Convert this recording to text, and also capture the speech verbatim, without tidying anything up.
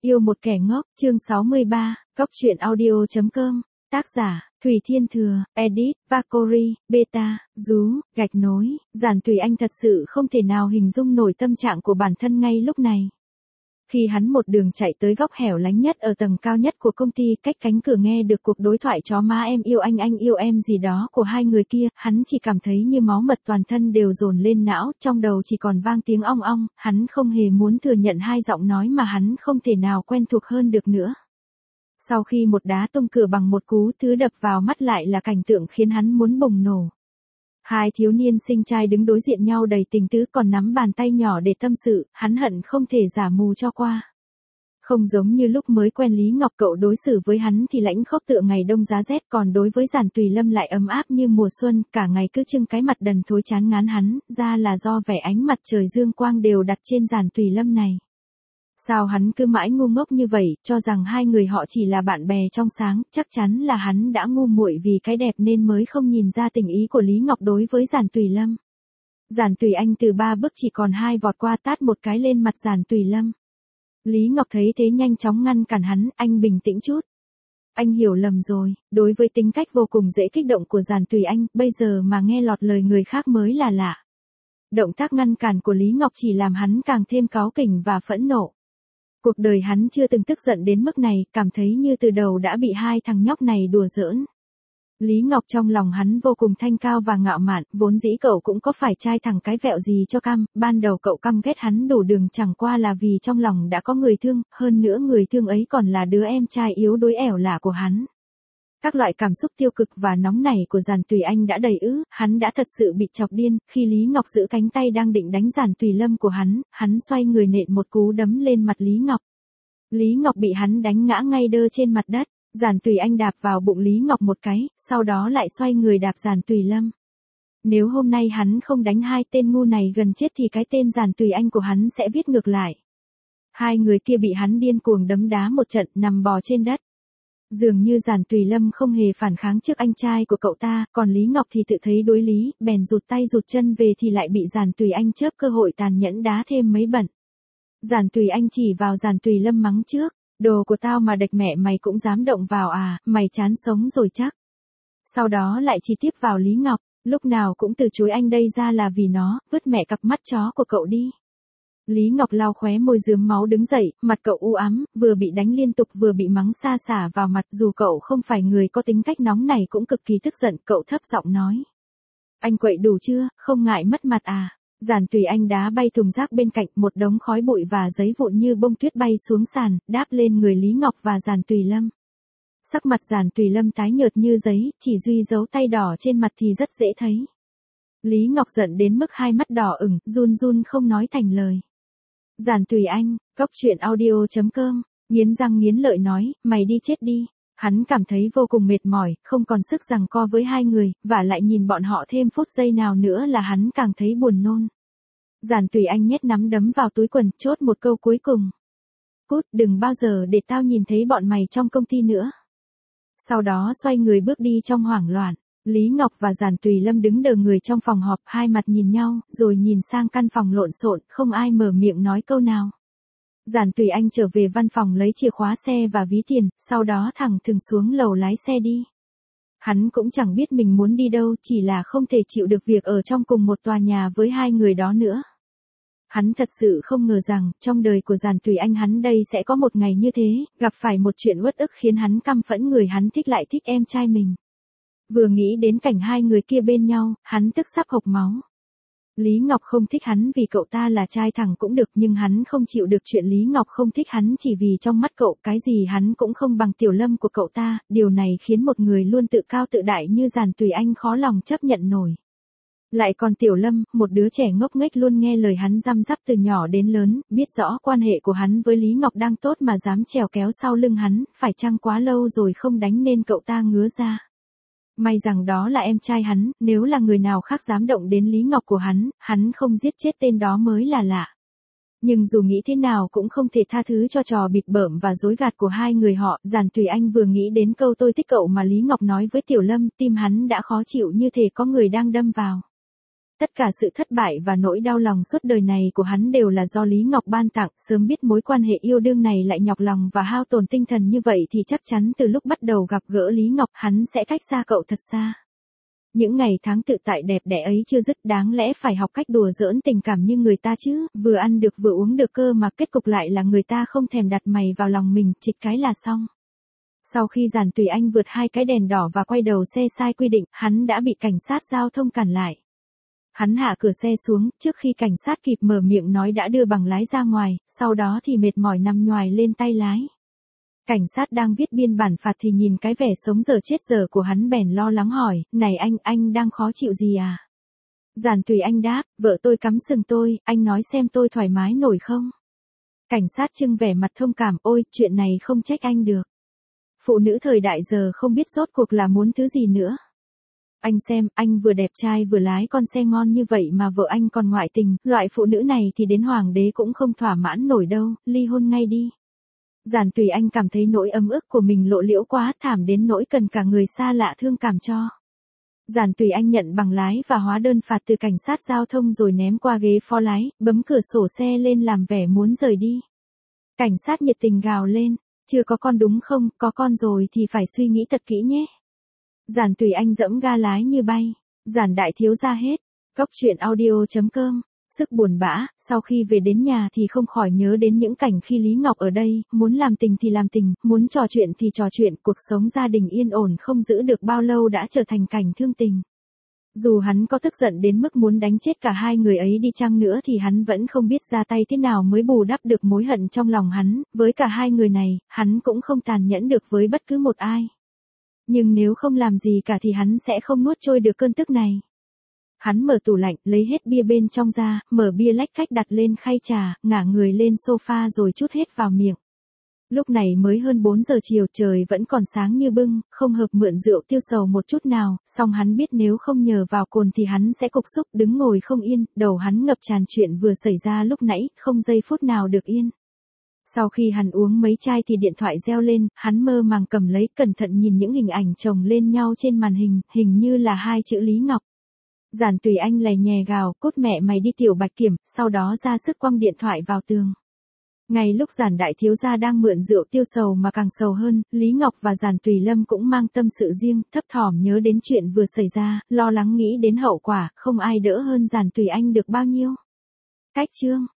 Yêu một kẻ ngốc, chương sáu mươi ba, Cóc truyện audio chấm com, tác giả, Thủy Thiên Thừa, edit, Vakori, beta, rú, gạch nối, Giản Tùy Anh thật sự không thể nào hình dung nổi tâm trạng của bản thân ngay lúc này. Khi hắn một đường chạy tới góc hẻo lánh nhất ở tầng cao nhất của công ty, cách cánh cửa nghe được cuộc đối thoại chó má em yêu anh anh yêu em gì đó của hai người kia, hắn chỉ cảm thấy như máu mật toàn thân đều dồn lên não, trong đầu chỉ còn vang tiếng ong ong, hắn không hề muốn thừa nhận hai giọng nói mà hắn không thể nào quen thuộc hơn được nữa. Sau khi một đá tung cửa bằng một cú, thứ đập vào mắt lại là cảnh tượng khiến hắn muốn bùng nổ. Hai thiếu niên xinh trai đứng đối diện nhau đầy tình tứ còn nắm bàn tay nhỏ để tâm sự, hắn hận không thể giả mù cho qua. Không giống như lúc mới quen Lý Ngọc, cậu đối xử với hắn thì lãnh khốc tựa ngày đông giá rét, còn đối với Giản Tùy Lâm lại ấm áp như mùa xuân, cả ngày cứ trưng cái mặt đần thối chán ngán hắn, ra là do vẻ ánh mặt trời dương quang đều đặt trên Giản Tùy Lâm này. Sao hắn cứ mãi ngu ngốc như vậy, cho rằng hai người họ chỉ là bạn bè trong sáng, chắc chắn là hắn đã ngu muội vì cái đẹp nên mới không nhìn ra tình ý của Lý Ngọc đối với Giản Tùy Lâm. Giản Tùy Anh từ ba bước chỉ còn hai vọt qua tát một cái lên mặt Giản Tùy Lâm. Lý Ngọc thấy thế nhanh chóng ngăn cản hắn, anh bình tĩnh chút. Anh hiểu lầm rồi, đối với tính cách vô cùng dễ kích động của Giản Tùy Anh, bây giờ mà nghe lọt lời người khác mới là lạ. Động tác ngăn cản của Lý Ngọc chỉ làm hắn càng thêm cáu kỉnh và phẫn nộ. Cuộc đời hắn chưa từng tức giận đến mức này, cảm thấy như từ đầu đã bị hai thằng nhóc này đùa giỡn. Lý Ngọc trong lòng hắn vô cùng thanh cao và ngạo mạn, vốn dĩ cậu cũng có phải trai thằng cái vẹo gì cho căm, ban đầu cậu căm ghét hắn đủ đường chẳng qua là vì trong lòng đã có người thương, hơn nữa người thương ấy còn là đứa em trai yếu đuối ẻo lả của hắn. Các loại cảm xúc tiêu cực và nóng nảy của Giản Tùy Anh đã đầy ứ, hắn đã thật sự bị chọc điên, khi Lý Ngọc giữ cánh tay đang định đánh Giản Tùy Lâm của hắn, hắn xoay người nện một cú đấm lên mặt Lý Ngọc. Lý Ngọc bị hắn đánh ngã ngay đơ trên mặt đất, Giản Tùy Anh đạp vào bụng Lý Ngọc một cái, sau đó lại xoay người đạp Giản Tùy Lâm. Nếu hôm nay hắn không đánh hai tên ngu này gần chết thì cái tên Giản Tùy Anh của hắn sẽ viết ngược lại. Hai người kia bị hắn điên cuồng đấm đá một trận, nằm bò trên đất. Dường như Giản Tùy Lâm không hề phản kháng trước anh trai của cậu ta, còn Lý Ngọc thì tự thấy đối lý, bèn rụt tay rụt chân về thì lại bị Giản Tùy Anh chớp cơ hội tàn nhẫn đá thêm mấy bận. Giản Tùy Anh chỉ vào Giản Tùy Lâm mắng trước, đồ của tao mà đạch mẹ mày cũng dám động vào à, mày chán sống rồi chắc. Sau đó lại chỉ tiếp vào Lý Ngọc, lúc nào cũng từ chối anh đây ra là vì nó, vứt mẹ cặp mắt chó của cậu đi. Lý Ngọc lau khóe môi rướm máu đứng dậy, mặt cậu u ám, vừa bị đánh liên tục vừa bị mắng xa xả vào mặt, dù cậu không phải người có tính cách nóng này cũng cực kỳ tức giận, cậu thấp giọng nói. Anh quậy đủ chưa, không ngại mất mặt à? Giản Tùy Anh đá bay thùng rác bên cạnh, một đống khói bụi và giấy vụn như bông tuyết bay xuống sàn, đáp lên người Lý Ngọc và Giản Tùy Lâm. Sắc mặt Giản Tùy Lâm tái nhợt như giấy, chỉ duy dấu tay đỏ trên mặt thì rất dễ thấy. Lý Ngọc giận đến mức hai mắt đỏ ửng, run run không nói thành lời. Giản Tùy Anh, Cóc truyện audio chấm com, nghiến răng nghiến lợi nói, mày đi chết đi. Hắn cảm thấy vô cùng mệt mỏi, không còn sức giằng co với hai người, và lại nhìn bọn họ thêm phút giây nào nữa là hắn càng thấy buồn nôn. Giản Tùy Anh nhét nắm đấm vào túi quần, chốt một câu cuối cùng. Cút, đừng bao giờ để tao nhìn thấy bọn mày trong công ty nữa. Sau đó xoay người bước đi trong hoảng loạn. Lý Ngọc và Giản Tùy Lâm đứng đờ người trong phòng họp, hai mặt nhìn nhau, rồi nhìn sang căn phòng lộn xộn, không ai mở miệng nói câu nào. Giản Tùy Anh trở về văn phòng lấy chìa khóa xe và ví tiền, sau đó thẳng thừng xuống lầu lái xe đi. Hắn cũng chẳng biết mình muốn đi đâu, chỉ là không thể chịu được việc ở trong cùng một tòa nhà với hai người đó nữa. Hắn thật sự không ngờ rằng, trong đời của Giản Tùy Anh hắn đây sẽ có một ngày như thế, gặp phải một chuyện uất ức khiến hắn căm phẫn, người hắn thích lại thích em trai mình. Vừa nghĩ đến cảnh hai người kia bên nhau, hắn tức sắp hộc máu. Lý Ngọc không thích hắn vì cậu ta là trai thẳng cũng được, nhưng hắn không chịu được chuyện Lý Ngọc không thích hắn chỉ vì trong mắt cậu cái gì hắn cũng không bằng Tiểu Lâm của cậu ta, điều này khiến một người luôn tự cao tự đại như Giản Tùy Anh khó lòng chấp nhận nổi. Lại còn Tiểu Lâm, một đứa trẻ ngốc nghếch luôn nghe lời hắn răm rắp từ nhỏ đến lớn, biết rõ quan hệ của hắn với Lý Ngọc đang tốt mà dám trèo kéo sau lưng hắn, phải chăng quá lâu rồi không đánh nên cậu ta ngứa ra. May rằng đó là em trai hắn, nếu là người nào khác dám động đến Lý Ngọc của hắn, hắn không giết chết tên đó mới là lạ. Nhưng dù nghĩ thế nào cũng không thể tha thứ cho trò bịp bợm và dối gạt của hai người họ, Giản Tùy Anh vừa nghĩ đến câu tôi thích cậu mà Lý Ngọc nói với Tiểu Lâm, tim hắn đã khó chịu như thể có người đang đâm vào. Tất cả sự thất bại và nỗi đau lòng suốt đời này của hắn đều là do Lý Ngọc ban tặng, sớm biết mối quan hệ yêu đương này lại nhọc lòng và hao tổn tinh thần như vậy thì chắc chắn từ lúc bắt đầu gặp gỡ Lý Ngọc hắn sẽ cách xa cậu thật xa. Những ngày tháng tự tại đẹp đẽ ấy chưa dứt, đáng lẽ phải học cách đùa giỡn tình cảm như người ta chứ, vừa ăn được vừa uống được cơ mà kết cục lại là người ta không thèm đặt mày vào lòng mình, chịch cái là xong. Sau khi Giản Tùy Anh vượt hai cái đèn đỏ và quay đầu xe sai quy định, hắn đã bị cảnh sát giao thông cản lại. Hắn hạ cửa xe xuống, trước khi cảnh sát kịp mở miệng nói đã đưa bằng lái ra ngoài, sau đó thì mệt mỏi nằm nhoài lên tay lái. Cảnh sát đang viết biên bản phạt thì nhìn cái vẻ sống dở chết dở của hắn bèn lo lắng hỏi, này anh, anh đang khó chịu gì à? Giản Tùy Anh đáp, vợ tôi cắm sừng tôi, anh nói xem tôi thoải mái nổi không? Cảnh sát trưng vẻ mặt thông cảm, ôi, chuyện này không trách anh được. Phụ nữ thời đại giờ không biết rốt cuộc là muốn thứ gì nữa. Anh xem, anh vừa đẹp trai vừa lái con xe ngon như vậy mà vợ anh còn ngoại tình, loại phụ nữ này thì đến hoàng đế cũng không thỏa mãn nổi đâu, ly hôn ngay đi. Giản Tùy Anh cảm thấy nỗi ấm ức của mình lộ liễu quá, thảm đến nỗi cần cả người xa lạ thương cảm cho. Giản Tùy Anh nhận bằng lái và hóa đơn phạt từ cảnh sát giao thông rồi ném qua ghế phó lái, bấm cửa sổ xe lên làm vẻ muốn rời đi. Cảnh sát nhiệt tình gào lên, chưa có con đúng không, có con rồi thì phải suy nghĩ thật kỹ nhé. Giản Tùy Anh dẫm ga lái như bay, Giản đại thiếu gia hết. Cốc truyện audio chấm com. Sức buồn bã, sau khi về đến nhà thì không khỏi nhớ đến những cảnh khi Lý Ngọc ở đây, muốn làm tình thì làm tình, muốn trò chuyện thì trò chuyện, cuộc sống gia đình yên ổn không giữ được bao lâu đã trở thành cảnh thương tình. Dù hắn có tức giận đến mức muốn đánh chết cả hai người ấy đi chăng nữa thì hắn vẫn không biết ra tay thế nào mới bù đắp được mối hận trong lòng hắn, với cả hai người này, hắn cũng không tàn nhẫn được với bất cứ một ai. Nhưng nếu không làm gì cả thì hắn sẽ không nuốt trôi được cơn tức này. Hắn mở tủ lạnh, lấy hết bia bên trong ra, mở bia lách cách đặt lên khay trà, ngả người lên sofa rồi trút hết vào miệng. Lúc này mới hơn bốn giờ chiều, trời vẫn còn sáng như bưng, không hợp mượn rượu tiêu sầu một chút nào, song hắn biết nếu không nhờ vào cồn thì hắn sẽ cục xúc, đứng ngồi không yên, đầu hắn ngập tràn chuyện vừa xảy ra lúc nãy, không giây phút nào được yên. Sau khi hắn uống mấy chai thì điện thoại reo lên, hắn mơ màng cầm lấy, cẩn thận nhìn những hình ảnh chồng lên nhau trên màn hình, hình như là hai chữ Lý Ngọc. Giản Tùy Anh lè nhè gào, cốt mẹ mày đi tiểu bạch kiểm, sau đó ra sức quăng điện thoại vào tường. Ngay lúc Giản đại thiếu gia đang mượn rượu tiêu sầu mà càng sầu hơn, Lý Ngọc và Giản Tùy Lâm cũng mang tâm sự riêng, thấp thỏm nhớ đến chuyện vừa xảy ra, lo lắng nghĩ đến hậu quả, không ai đỡ hơn Giản Tùy Anh được bao nhiêu. Cách chương